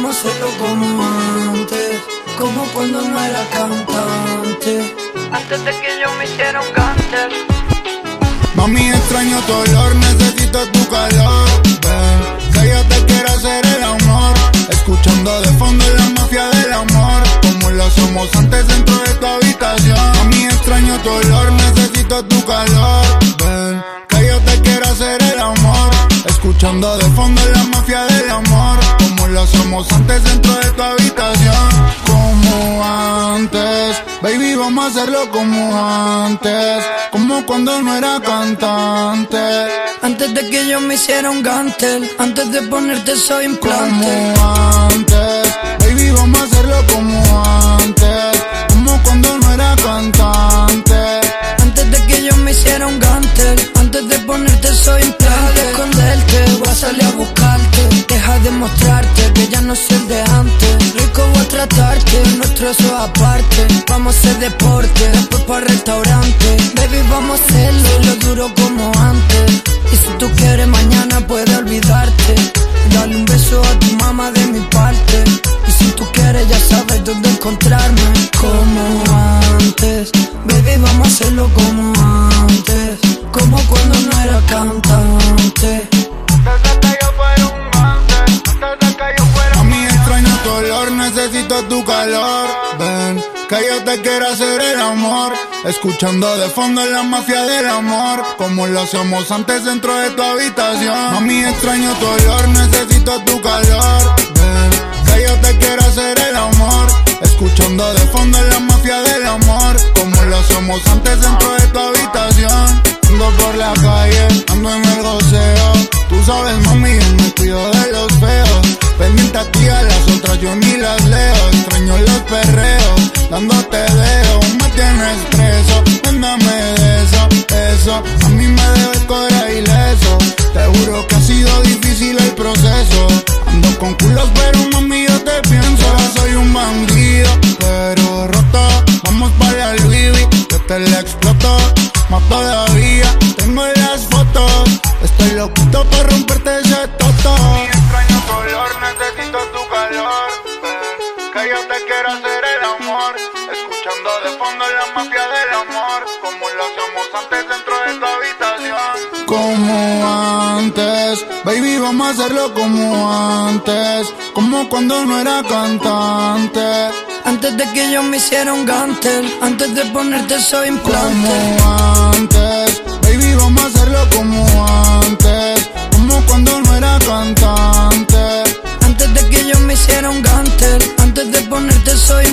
vamos a hacerlo como antes, como cuando no era cantante, antes de que yo me hiciera un cáncer. Mami, extraño tu olor, necesito tu calor. Ven, que yo te quiero hacer el amor, escuchando de fondo la mafia del amor, como lo hacemos antes dentro de tu habitación. Mami, extraño tu olor, necesito tu calor. Ven, que yo te quiero hacer el amor, escuchando de fondo la mafia del amor, como lo hacemos antes dentro de tu habitación. Como antes, baby, vamos a hacerlo como antes, como cuando no era cantante, antes de que yo me hiciera un gantel, antes de ponerte soy implante. Como antes, baby, vamos a hacerlo como antes, como cuando no era cantante, antes de que yo me hiciera un gantel, antes de ponerte soy implante. Deja de esconderte, voy a salir a buscarte, deja de mostrarte que ya no soy el de antes. Rico voy a tratarte, nuestro eso aparte. Vamos a hacer deporte, después para restaurante. Baby, vamos a hacerlo, lo duro como antes. Y si tú quieres mañana puedes olvidarte, dale un beso a tu mamá de mi parte. Y si tú quieres ya sabes dónde encontrarme. Como antes, baby, vamos a hacerlo como antes, como cuando no era cantante. Mami, extraño tu olor, necesito tu calor. Ven, que yo te quiero hacer el amor, escuchando de fondo la mafia del amor, como lo hacemos antes dentro de tu habitación. Mami, extraño tu olor, necesito tu calor. Ven, que yo te quiero hacer el amor, escuchando de fondo la mafia del amor, como lo hacemos antes dentro de tu habitación. Ando por la calle, ando en el goceo, tú sabes, mami, yo me cuido de los feos. Pendiente a ti, a las otras yo ni las leo. Extraño los perreos, dándote dedo. Me tienes preso, mándame de eso. A mí me debe el cobre ileso. Te juro que ha sido difícil el proceso. Ando con culos pero mami yo te pienso. Ahora soy un bandido, pero roto. Vamos para el Louis V, yo te la exploto. Más todavía, tengo las fotos. Estoy loquito para romperte ese toto. Extraño tu olor, necesito tu calor. Ven, que yo te quiero hacer el amor, escuchando de fondo la mafia del amor, como lo hacemos antes dentro de tu habitación. Como antes, baby, vamos a hacerlo como antes, como cuando no era cantante, antes de que yo me hiciera un gantel, antes de ponerte soy implante. Como antes, baby, vamos a hacerlo como antes, como cuando no era cantante, antes de que yo me hiciera un gantel, antes de ponerte soy